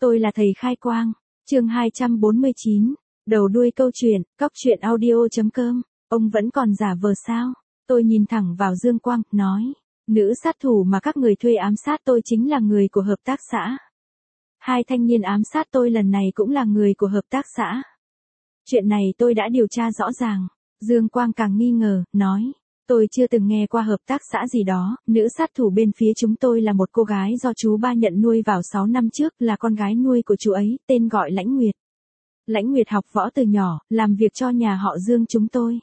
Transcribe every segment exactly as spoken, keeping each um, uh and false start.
Tôi là thầy khai quang. Chương hai trăm bốn mươi chín. Đầu đuôi câu chuyện, cóc truyện audio.com. Ông vẫn còn giả vờ sao? Tôi nhìn thẳng vào Dương Quang, nói. Nữ sát thủ mà các người thuê ám sát tôi chính là người của hợp tác xã. Hai thanh niên ám sát tôi lần này cũng là người của hợp tác xã. Chuyện này tôi đã điều tra rõ ràng. Dương Quang càng nghi ngờ, nói. Tôi chưa từng nghe qua hợp tác xã gì đó, nữ sát thủ bên phía chúng tôi là một cô gái do chú ba nhận nuôi vào sáu năm trước, là con gái nuôi của chú ấy, tên gọi Lãnh Nguyệt. Lãnh Nguyệt học võ từ nhỏ, làm việc cho nhà họ Dương chúng tôi.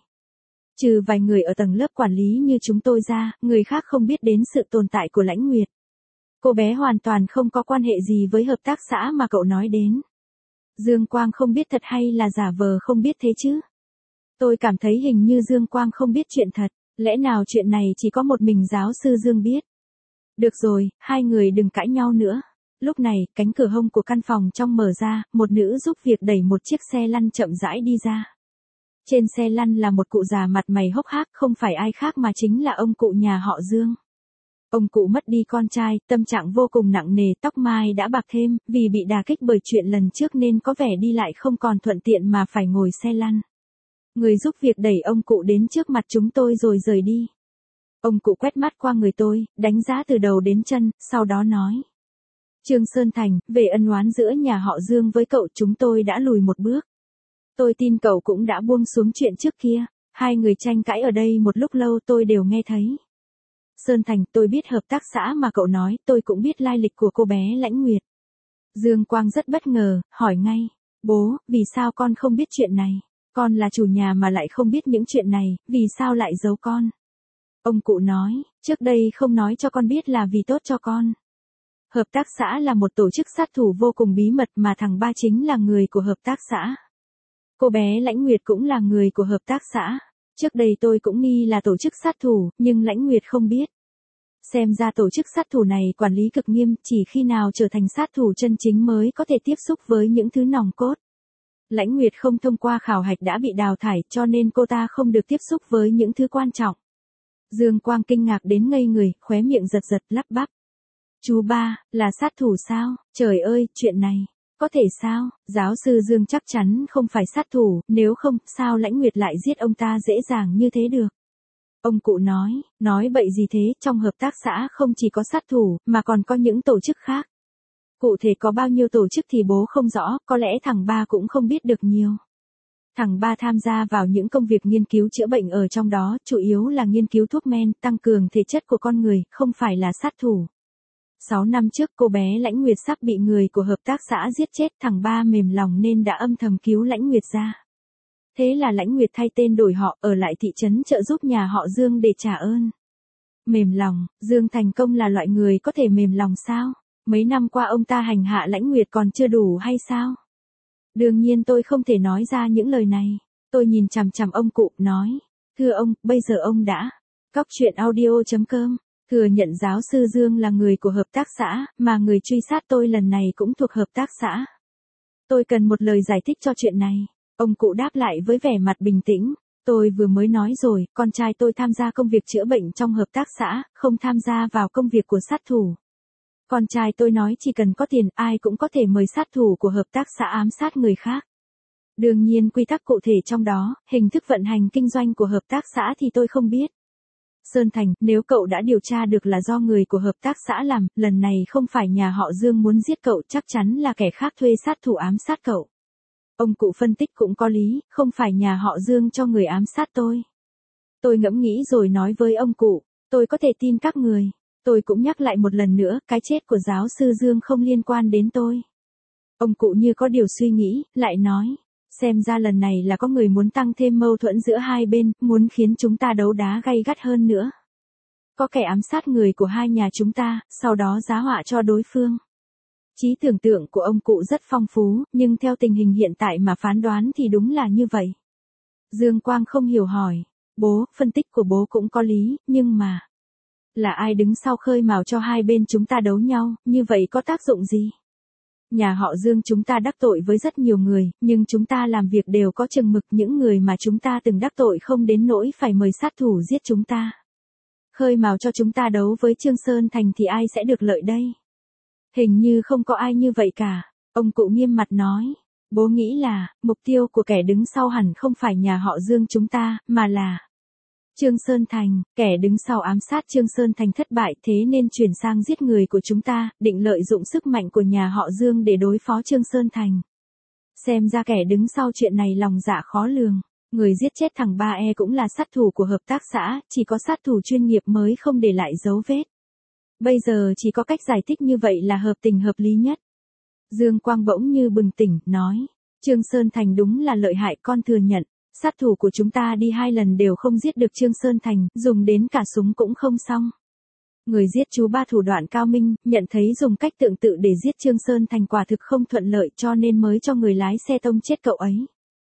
Trừ vài người ở tầng lớp quản lý như chúng tôi ra, người khác không biết đến sự tồn tại của Lãnh Nguyệt. Cô bé hoàn toàn không có quan hệ gì với hợp tác xã mà cậu nói đến. Dương Quang không biết thật hay là giả vờ không biết thế chứ? Tôi cảm thấy hình như Dương Quang không biết chuyện thật. Lẽ nào chuyện này chỉ có một mình giáo sư Dương biết? Được rồi, hai người đừng cãi nhau nữa. Lúc này, cánh cửa hông của căn phòng trong mở ra, một nữ giúp việc đẩy một chiếc xe lăn chậm rãi đi ra. Trên xe lăn là một cụ già mặt mày hốc hác, không phải ai khác mà chính là ông cụ nhà họ Dương. Ông cụ mất đi con trai, tâm trạng vô cùng nặng nề, tóc mai đã bạc thêm, vì bị đả kích bởi chuyện lần trước nên có vẻ đi lại không còn thuận tiện mà phải ngồi xe lăn. Người giúp việc đẩy ông cụ đến trước mặt chúng tôi rồi rời đi. Ông cụ quét mắt qua người tôi, đánh giá từ đầu đến chân, sau đó nói. Trương Sơn Thành, về ân oán giữa nhà họ Dương với cậu chúng tôi đã lùi một bước. Tôi tin cậu cũng đã buông xuống chuyện trước kia, hai người tranh cãi ở đây một lúc lâu tôi đều nghe thấy. Sơn Thành, tôi biết hợp tác xã mà cậu nói, tôi cũng biết lai lịch của cô bé Lãnh Nguyệt. Dương Quang rất bất ngờ, hỏi ngay. Bố, vì sao con không biết chuyện này? Con là chủ nhà mà lại không biết những chuyện này, vì sao lại giấu con? Ông cụ nói, trước đây không nói cho con biết là vì tốt cho con. Hợp tác xã là một tổ chức sát thủ vô cùng bí mật mà thằng ba chính là người của hợp tác xã. Cô bé Lãnh Nguyệt cũng là người của hợp tác xã. Trước đây tôi cũng nghi là tổ chức sát thủ, nhưng Lãnh Nguyệt không biết. Xem ra tổ chức sát thủ này quản lý cực nghiêm, chỉ khi nào trở thành sát thủ chân chính mới có thể tiếp xúc với những thứ nòng cốt. Lãnh Nguyệt không thông qua khảo hạch đã bị đào thải cho nên cô ta không được tiếp xúc với những thứ quan trọng. Dương Quang kinh ngạc đến ngây người, khóe miệng giật giật lắp bắp. Chú ba, là sát thủ sao? Trời ơi, chuyện này, có thể sao? Giáo sư Dương chắc chắn không phải sát thủ, nếu không, sao Lãnh Nguyệt lại giết ông ta dễ dàng như thế được? Ông cụ nói, nói bậy gì thế, trong hợp tác xã không chỉ có sát thủ, mà còn có những tổ chức khác. Cụ thể có bao nhiêu tổ chức thì bố không rõ, có lẽ thằng ba cũng không biết được nhiều. Thằng ba tham gia vào những công việc nghiên cứu chữa bệnh ở trong đó, chủ yếu là nghiên cứu thuốc men, tăng cường thể chất của con người, không phải là sát thủ. Sáu năm trước cô bé Lãnh Nguyệt sắp bị người của hợp tác xã giết chết, thằng ba mềm lòng nên đã âm thầm cứu Lãnh Nguyệt ra. Thế là Lãnh Nguyệt thay tên đổi họ, ở lại thị trấn trợ giúp nhà họ Dương để trả ơn. Mềm lòng, Dương Thành Công là loại người có thể mềm lòng sao? Mấy năm qua ông ta hành hạ Lãnh Nguyệt còn chưa đủ hay sao? Đương nhiên tôi không thể nói ra những lời này. Tôi nhìn chằm chằm ông cụ, nói. Thưa ông, bây giờ ông đã. Cóc truyện audio.com. Thừa nhận giáo sư Dương là người của hợp tác xã, mà người truy sát tôi lần này cũng thuộc hợp tác xã. Tôi cần một lời giải thích cho chuyện này. Ông cụ đáp lại với vẻ mặt bình tĩnh. Tôi vừa mới nói rồi, con trai tôi tham gia công việc chữa bệnh trong hợp tác xã, không tham gia vào công việc của sát thủ. Con trai tôi nói chỉ cần có tiền, ai cũng có thể mời sát thủ của hợp tác xã ám sát người khác. Đương nhiên quy tắc cụ thể trong đó, hình thức vận hành kinh doanh của hợp tác xã thì tôi không biết. Sơn Thành, nếu cậu đã điều tra được là do người của hợp tác xã làm, lần này không phải nhà họ Dương muốn giết cậu, chắc chắn là kẻ khác thuê sát thủ ám sát cậu. Ông cụ phân tích cũng có lý, không phải nhà họ Dương cho người ám sát tôi. Tôi ngẫm nghĩ rồi nói với ông cụ, tôi có thể tin các người. Tôi cũng nhắc lại một lần nữa, cái chết của giáo sư Dương không liên quan đến tôi. Ông cụ như có điều suy nghĩ, lại nói, xem ra lần này là có người muốn tăng thêm mâu thuẫn giữa hai bên, muốn khiến chúng ta đấu đá gay gắt hơn nữa. Có kẻ ám sát người của hai nhà chúng ta, sau đó giá họa cho đối phương. Trí tưởng tượng của ông cụ rất phong phú, nhưng theo tình hình hiện tại mà phán đoán thì đúng là như vậy. Dương Quang không hiểu hỏi, bố, phân tích của bố cũng có lý, nhưng mà... Là ai đứng sau khơi mào cho hai bên chúng ta đấu nhau, như vậy có tác dụng gì? Nhà họ Dương chúng ta đắc tội với rất nhiều người, nhưng chúng ta làm việc đều có chừng mực, những người mà chúng ta từng đắc tội không đến nỗi phải mời sát thủ giết chúng ta. Khơi mào cho chúng ta đấu với Trương Sơn Thành thì ai sẽ được lợi đây? Hình như không có ai như vậy cả. Ông cụ nghiêm mặt nói. Bố nghĩ là, mục tiêu của kẻ đứng sau hẳn không phải nhà họ Dương chúng ta, mà là Trương Sơn Thành, kẻ đứng sau ám sát Trương Sơn Thành thất bại thế nên chuyển sang giết người của chúng ta, định lợi dụng sức mạnh của nhà họ Dương để đối phó Trương Sơn Thành. Xem ra kẻ đứng sau chuyện này lòng dạ khó lường. Người giết chết thằng Ba E cũng là sát thủ của hợp tác xã, chỉ có sát thủ chuyên nghiệp mới không để lại dấu vết. Bây giờ chỉ có cách giải thích như vậy là hợp tình hợp lý nhất. Dương Quang bỗng như bừng tỉnh, nói. Trương Sơn Thành đúng là lợi hại, con thừa nhận. Sát thủ của chúng ta đi hai lần đều không giết được Trương Sơn Thành, dùng đến cả súng cũng không xong. Người giết chú Ba thủ đoạn cao minh, nhận thấy dùng cách tương tự để giết Trương Sơn Thành quả thực không thuận lợi cho nên mới cho người lái xe tông chết cậu ấy.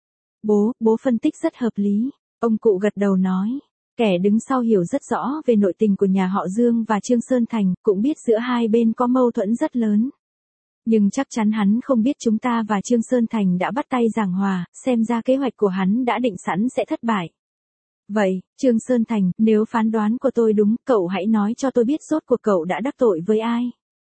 Bố, bố phân tích rất hợp lý. Ông cụ gật đầu nói. Kẻ đứng sau hiểu rất rõ về nội tình của nhà họ Dương và Trương Sơn Thành, cũng biết giữa hai bên có mâu thuẫn rất lớn. Nhưng chắc chắn hắn không biết chúng ta và Trương Sơn Thành đã bắt tay giảng hòa, xem ra kế hoạch của hắn đã định sẵn sẽ thất bại. Vậy, Trương Sơn Thành, nếu phán đoán của tôi đúng, cậu hãy nói cho tôi biết rốt cuộc cậu đã đắc tội với ai.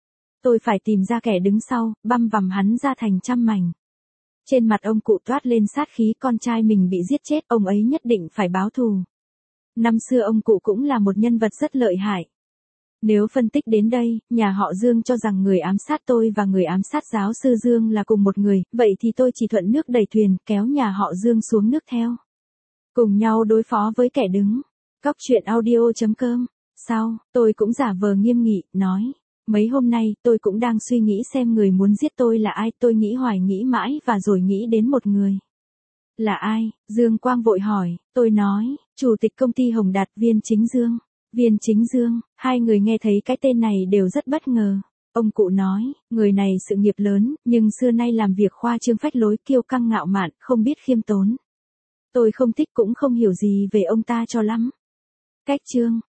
Tôi phải tìm ra kẻ đứng sau, băm vằm hắn ra thành trăm mảnh. Trên mặt ông cụ toát lên sát khí, con trai mình bị giết chết, ông ấy nhất định phải báo thù. Năm xưa ông cụ cũng là một nhân vật rất lợi hại. Nếu phân tích đến đây, nhà họ Dương cho rằng người ám sát tôi và người ám sát giáo sư Dương là cùng một người, vậy thì tôi chỉ thuận nước đẩy thuyền, kéo nhà họ Dương xuống nước theo. Cùng nhau đối phó với kẻ đứng. Cóc truyện audio chấm com. Sau, tôi cũng giả vờ nghiêm nghị, nói. Mấy hôm nay, tôi cũng đang suy nghĩ xem người muốn giết tôi là ai, tôi nghĩ hoài nghĩ mãi và rồi nghĩ đến một người. Là ai? Dương Quang vội hỏi, tôi nói, Chủ tịch công ty Hồng Đạt, Viên Chính Dương. Viên Chính Dương, hai người nghe thấy cái tên này đều rất bất ngờ. Ông cụ nói, người này sự nghiệp lớn, nhưng xưa nay làm việc khoa trương phách lối, kiêu căng ngạo mạn, không biết khiêm tốn. Tôi không thích cũng không hiểu gì về ông ta cho lắm. Cách chương